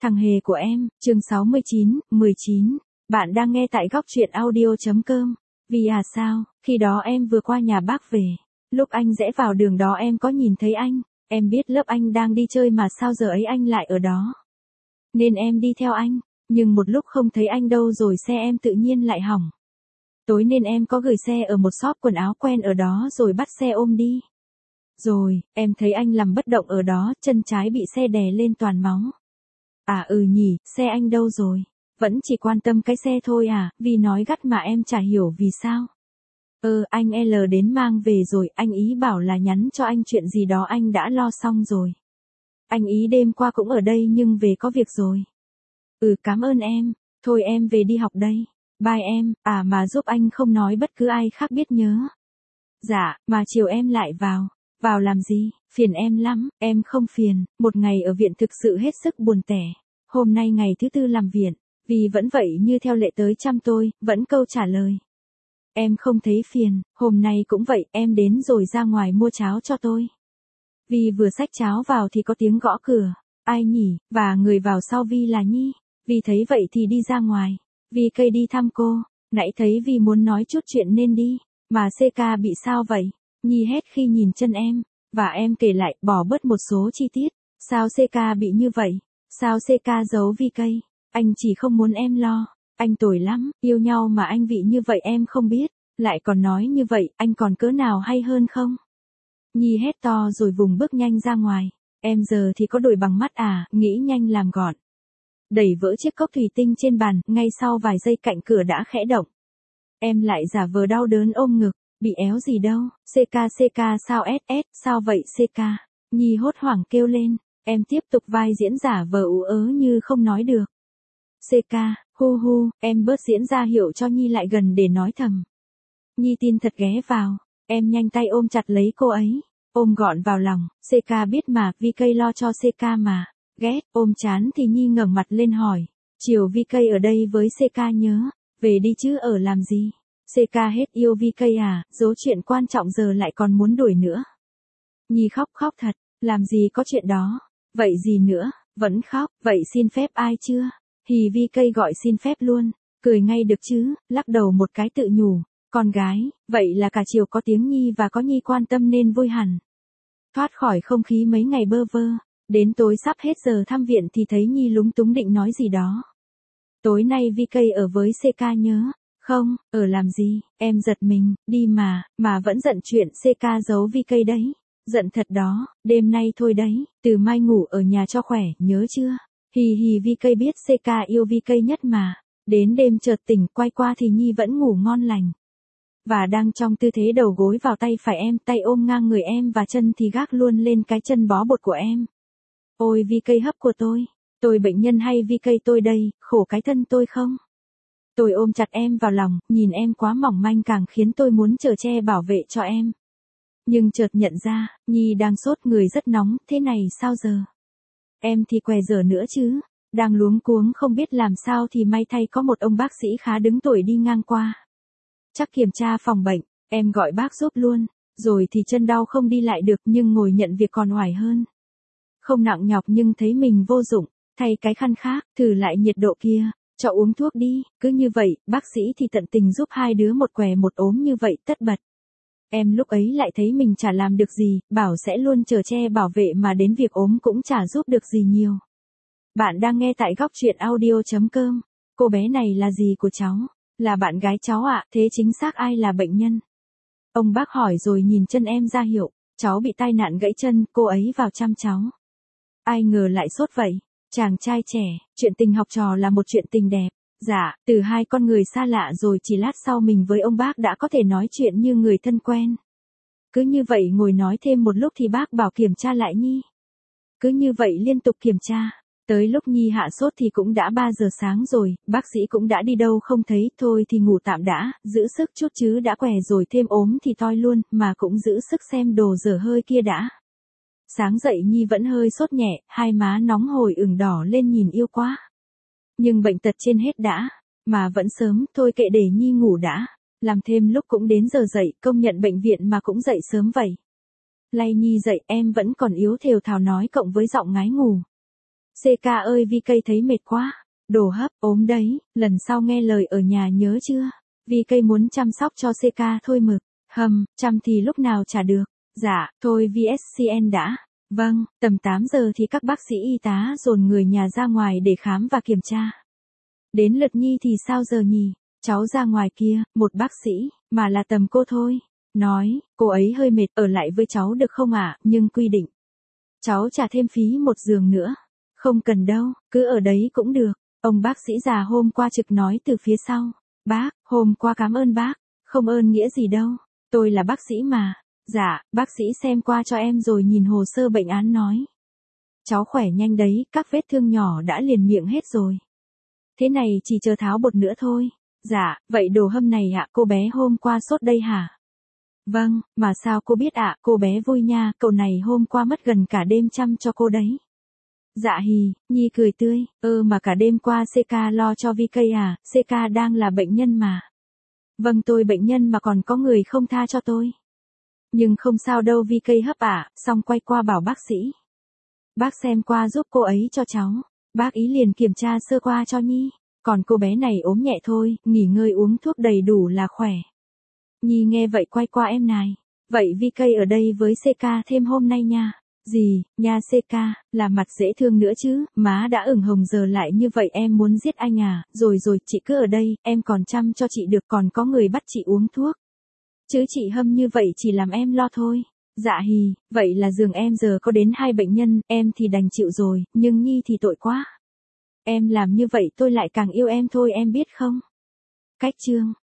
Thằng hề của em, chương 69, 19. Bạn đang nghe tại góc truyện audio.com. Vì sao, khi đó em vừa qua nhà bác về. Lúc anh rẽ vào đường đó em có nhìn thấy anh. Em biết lớp anh đang đi chơi mà sao giờ ấy anh lại ở đó. Nên em đi theo anh. Nhưng một lúc không thấy anh đâu rồi xe em tự nhiên lại hỏng. Tối nên em có gửi xe ở một shop quần áo quen ở đó rồi bắt xe ôm đi. Rồi, em thấy anh nằm bất động ở đó, chân trái bị xe đè lên toàn máu. À nhỉ, xe anh đâu rồi? Vẫn chỉ quan tâm cái xe thôi à, vì nói gắt mà em chả hiểu vì sao. Anh L đến mang về rồi, anh ý bảo là nhắn cho anh chuyện gì đó anh đã lo xong rồi. Anh ý đêm qua cũng ở đây nhưng về có việc rồi. Cảm ơn em, thôi em về đi học đây. Bye em, mà giúp anh không nói bất cứ ai khác biết nhớ. Dạ, mà chiều em lại vào. Vào làm gì, phiền em lắm, em không phiền, một ngày ở viện thực sự hết sức buồn tẻ. Hôm nay ngày thứ tư làm viện, vì vẫn vậy như theo lệ tới chăm tôi, vẫn câu trả lời. Em không thấy phiền, hôm nay cũng vậy, em đến rồi ra ngoài mua cháo cho tôi. Vi vừa xách cháo vào thì có tiếng gõ cửa, ai nhỉ, và người vào sau Vi là Nhi. Vi thấy vậy thì đi ra ngoài, Vi cây đi thăm cô, nãy thấy Vi muốn nói chút chuyện nên đi, mà CK bị sao vậy? Nhi hét khi nhìn chân em, và em kể lại, bỏ bớt một số chi tiết. Sao CK bị như vậy? Sao CK giấu Vi cây? Anh chỉ không muốn em lo. Anh tồi lắm, yêu nhau mà anh vị như vậy em không biết. Lại còn nói như vậy, anh còn cỡ nào hay hơn không? Nhi hét to rồi vùng bước nhanh ra ngoài. Em giờ thì có đổi bằng mắt à, nghĩ nhanh làm gọn. Đẩy vỡ chiếc cốc thủy tinh trên bàn, ngay sau vài giây cạnh cửa đã khẽ động. Em lại giả vờ đau đớn ôm ngực. Bị éo gì đâu, CK sao sao vậy CK? Nhi hốt hoảng kêu lên, em tiếp tục vai diễn giả vờ ú ớ như không nói được. CK, hu, em bớt diễn ra hiệu cho Nhi lại gần để nói thầm. Nhi tin thật ghé vào, em nhanh tay ôm chặt lấy cô ấy, ôm gọn vào lòng, CK biết mà, Vi cây lo cho CK mà, ghét, ôm chán thì Nhi ngẩng mặt lên hỏi, chiều Vi cây ở đây với CK nhớ, về đi chứ ở làm gì? CK hết yêu Vi cây à, dấu chuyện quan trọng giờ lại còn muốn đuổi nữa. Nhi khóc thật, làm gì có chuyện đó, vậy gì nữa, vẫn khóc, vậy xin phép ai chưa? Thì Vi cây gọi xin phép luôn, cười ngay được chứ, lắc đầu một cái tự nhủ, con gái, vậy là cả chiều có tiếng Nhi và có Nhi quan tâm nên vui hẳn. Thoát khỏi không khí mấy ngày bơ vơ, đến tối sắp hết giờ thăm viện thì thấy Nhi lúng túng định nói gì đó. Tối nay Vi cây ở với CK nhớ. Không, ở làm gì, em giật mình, đi mà vẫn giận chuyện CK giấu Vi cây đấy. Giận thật đó, đêm nay thôi đấy, từ mai ngủ ở nhà cho khỏe, nhớ chưa? Hì Vi cây biết CK yêu Vi cây nhất mà. Đến đêm chợt tỉnh quay qua thì Nhi vẫn ngủ ngon lành. Và đang trong tư thế đầu gối vào tay phải em, tay ôm ngang người em và chân thì gác luôn lên cái chân bó bột của em. Ôi Vi cây hấp của tôi bệnh nhân hay Vi cây tôi đây, khổ cái thân tôi không? Tôi ôm chặt em vào lòng, nhìn em quá mỏng manh càng khiến tôi muốn chở che bảo vệ cho em. Nhưng chợt nhận ra, Nhi đang sốt người rất nóng, thế này sao giờ? Em thì què dở nữa chứ, đang luống cuống không biết làm sao thì may thay có một ông bác sĩ khá đứng tuổi đi ngang qua. Chắc kiểm tra phòng bệnh, em gọi bác giúp luôn, rồi thì chân đau không đi lại được nhưng ngồi nhận việc còn oải hơn. Không nặng nhọc nhưng thấy mình vô dụng, thay cái khăn khác, thử lại nhiệt độ kia. Cho uống thuốc đi, cứ như vậy, bác sĩ thì tận tình giúp hai đứa một què một ốm như vậy tất bật. Em lúc ấy lại thấy mình chả làm được gì, bảo sẽ luôn chở che bảo vệ mà đến việc ốm cũng chả giúp được gì nhiều. Bạn đang nghe tại góc truyện audio.com. Cô bé này là gì của cháu? Là bạn gái cháu ạ, thế chính xác ai là bệnh nhân? Ông bác hỏi rồi nhìn chân em ra hiệu, cháu bị tai nạn gãy chân, cô ấy vào chăm cháu. Ai ngờ lại sốt vậy. Chàng trai trẻ, chuyện tình học trò là một chuyện tình đẹp. Dạ, từ hai con người xa lạ rồi chỉ lát sau mình với ông bác đã có thể nói chuyện như người thân quen. Cứ như vậy ngồi nói thêm một lúc thì bác bảo kiểm tra lại Nhi. Cứ như vậy liên tục kiểm tra. Tới lúc Nhi hạ sốt thì cũng đã 3 giờ sáng rồi, bác sĩ cũng đã đi đâu không thấy, thôi thì ngủ tạm đã, giữ sức chút chứ đã què rồi thêm ốm thì toi luôn, mà cũng giữ sức xem đồ dở hơi kia đã. Sáng dậy Nhi vẫn hơi sốt nhẹ, hai má nóng hổi ửng đỏ lên nhìn yêu quá. Nhưng bệnh tật trên hết đã, mà vẫn sớm, thôi kệ để Nhi ngủ đã. Làm thêm lúc cũng đến giờ dậy, công nhận bệnh viện mà cũng dậy sớm vậy. Lay Nhi dậy, em vẫn còn yếu thều thào nói cộng với giọng ngái ngủ. CK ơi VK thấy mệt quá. Đồ hấp, ốm đấy, lần sau nghe lời ở nhà nhớ chưa? VK muốn chăm sóc cho CK thôi mực. Chăm thì lúc nào trả được. Dạ, thôi VSCN đã. Vâng, tầm 8 giờ thì các bác sĩ y tá dồn người nhà ra ngoài để khám và kiểm tra. Đến lượt Nhi thì sao giờ nhỉ? Cháu ra ngoài kia, một bác sĩ, mà là tầm cô thôi. Nói, cô ấy hơi mệt, ở lại với cháu được không ạ? Nhưng quy định. Cháu trả thêm phí một giường nữa. Không cần đâu, cứ ở đấy cũng được. Ông bác sĩ già hôm qua trực nói từ phía sau. Bác, hôm qua cảm ơn bác. Không ơn nghĩa gì đâu. Tôi là bác sĩ mà. Dạ, bác sĩ xem qua cho em rồi nhìn hồ sơ bệnh án nói. Cháu khỏe nhanh đấy, các vết thương nhỏ đã liền miệng hết rồi. Thế này chỉ chờ tháo bột nữa thôi. Dạ, vậy đồ hâm này ạ, cô bé hôm qua sốt đây hả? Vâng, mà sao cô biết ạ, cô bé vui nha, cậu này hôm qua mất gần cả đêm chăm cho cô đấy. Dạ hì, Nhi cười tươi, mà cả đêm qua CK lo cho VK à, CK đang là bệnh nhân mà. Vâng tôi bệnh nhân mà còn có người không tha cho tôi. Nhưng không sao đâu VK hấp ạ, xong quay qua bảo bác sĩ. Bác xem qua giúp cô ấy cho cháu. Bác ý liền kiểm tra sơ qua cho Nhi. Còn cô bé này ốm nhẹ thôi, nghỉ ngơi uống thuốc đầy đủ là khỏe. Nhi nghe vậy quay qua em này. Vậy VK ở đây với CK thêm hôm nay nha. Gì, nha CK, là mặt dễ thương nữa chứ, má đã ửng hồng giờ lại như vậy em muốn giết anh à, rồi chị cứ ở đây, em còn chăm cho chị được còn có người bắt chị uống thuốc. Chứ chị hâm như vậy chỉ làm em lo thôi. Dạ hì, vậy là giường em giờ có đến 2 bệnh nhân, em thì đành chịu rồi, nhưng Nhi thì tội quá. Em làm như vậy tôi lại càng yêu em thôi em biết không? Cách chương